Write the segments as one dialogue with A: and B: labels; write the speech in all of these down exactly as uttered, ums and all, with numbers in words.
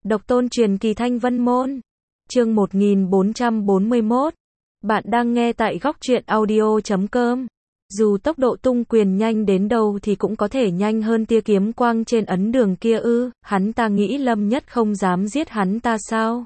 A: Độc tôn truyền kỳ Thanh Vân Môn. Chương một nghìn bốn trăm bốn mươi mốt. Bạn đang nghe tại góc truyện audio chấm com. Dù tốc độ tung quyền nhanh đến đâu thì cũng có thể nhanh hơn tia kiếm quang trên ấn đường kia ư, hắn ta nghĩ Lâm Nhất không dám giết hắn ta sao?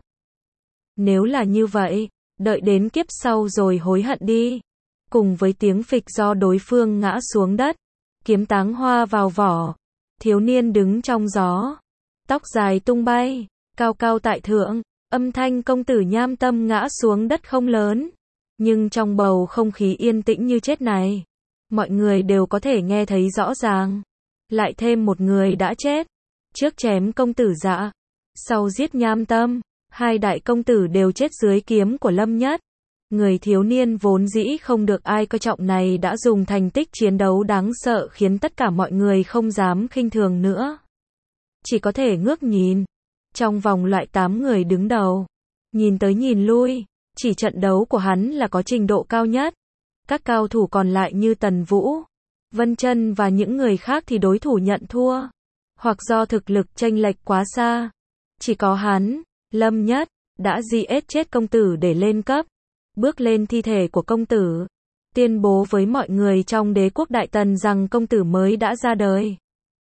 A: Nếu là như vậy, đợi đến kiếp sau rồi hối hận đi. Cùng với tiếng phịch do đối phương ngã xuống đất, kiếm táng hoa vào vỏ, thiếu niên đứng trong gió, tóc dài tung bay, cao cao tại thượng, âm thanh công tử nham tâm ngã xuống đất không lớn, nhưng trong bầu không khí yên tĩnh như chết này, mọi người đều có thể nghe thấy rõ ràng. Lại thêm một người đã chết, trước chém công tử Dạ, sau giết nham tâm, hai đại công tử đều chết dưới kiếm của Lâm Nhất. Người thiếu niên vốn dĩ không được ai coi trọng này đã dùng thành tích chiến đấu đáng sợ khiến tất cả mọi người không dám khinh thường nữa. Chỉ có thể ngước nhìn. Trong vòng loại tám người đứng đầu, nhìn tới nhìn lui, chỉ trận đấu của hắn là có trình độ cao nhất. Các cao thủ còn lại như Tần Vũ, Vân Chân và những người khác thì đối thủ nhận thua, hoặc do thực lực chênh lệch quá xa. Chỉ có hắn, Lâm Nhất, đã giết chết công tử để lên cấp, bước lên thi thể của công tử, tuyên bố với mọi người trong đế quốc Đại Tần rằng công tử mới đã ra đời.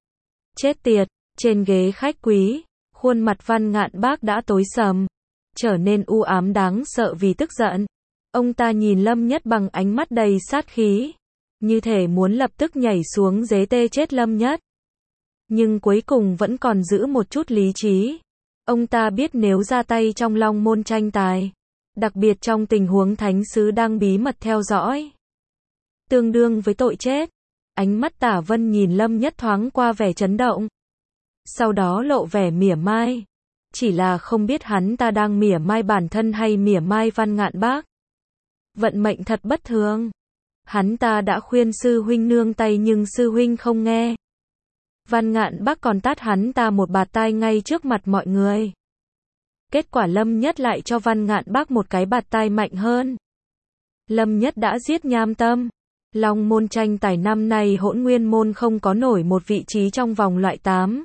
A: Chết tiệt, trên ghế khách quý, khuôn mặt Văn Ngạn Bác đã tối sầm, trở nên u ám đáng sợ vì tức giận. Ông ta nhìn Lâm Nhất bằng ánh mắt đầy sát khí, như thể muốn lập tức nhảy xuống dế tê chết Lâm Nhất. Nhưng cuối cùng vẫn còn giữ một chút lý trí. Ông ta biết nếu ra tay trong Long Môn tranh tài, đặc biệt trong tình huống thánh sứ đang bí mật theo dõi, tương đương với tội chết. Ánh mắt Tả Vân nhìn Lâm Nhất thoáng qua vẻ chấn động, sau đó lộ vẻ mỉa mai. Chỉ là không biết hắn ta đang mỉa mai bản thân hay mỉa mai Văn Ngạn Bác. Vận mệnh thật bất thường. Hắn ta đã khuyên sư huynh nương tay nhưng sư huynh không nghe. Văn Ngạn Bác còn tát hắn ta một bạt tai ngay trước mặt mọi người. Kết quả Lâm Nhất lại cho Văn Ngạn Bác một cái bạt tai mạnh hơn. Lâm Nhất đã giết nham tâm. Long môn tranh tài năm nay Hỗn Nguyên môn không có nổi một vị trí trong vòng loại tám.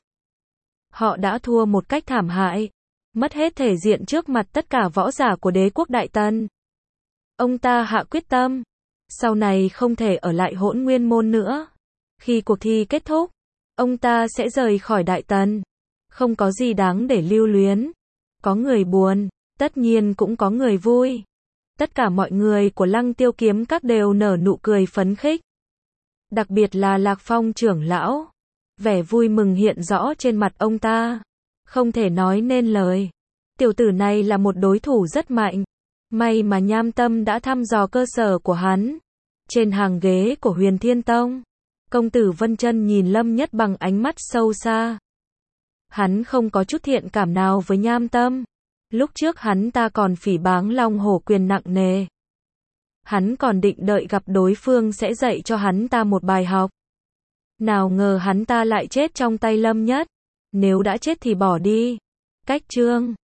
A: Họ đã thua một cách thảm hại, mất hết thể diện trước mặt tất cả võ giả của đế quốc Đại Tần. Ông ta hạ quyết tâm, sau này không thể ở lại Hỗn Nguyên môn nữa. Khi cuộc thi kết thúc, ông ta sẽ rời khỏi Đại Tần. Không có gì đáng để lưu luyến. Có người buồn, tất nhiên cũng có người vui. Tất cả mọi người của Lăng Tiêu Kiếm Các đều nở nụ cười phấn khích. Đặc biệt là Lạc Phong trưởng lão. Vẻ vui mừng hiện rõ trên mặt ông ta, không thể nói nên lời. Tiểu tử này là một đối thủ rất mạnh. May mà nham tâm đã thăm dò cơ sở của hắn. Trên hàng ghế của Huyền Thiên Tông, công tử Vân Chân nhìn Lâm Nhất bằng ánh mắt sâu xa. Hắn không có chút thiện cảm nào với nham tâm. Lúc trước hắn ta còn phỉ báng Long Hổ quyền nặng nề. Hắn còn định đợi gặp đối phương sẽ dạy cho hắn ta một bài học. Nào ngờ hắn ta lại chết trong tay Lâm Nhất. Nếu đã chết thì bỏ đi. Cách chương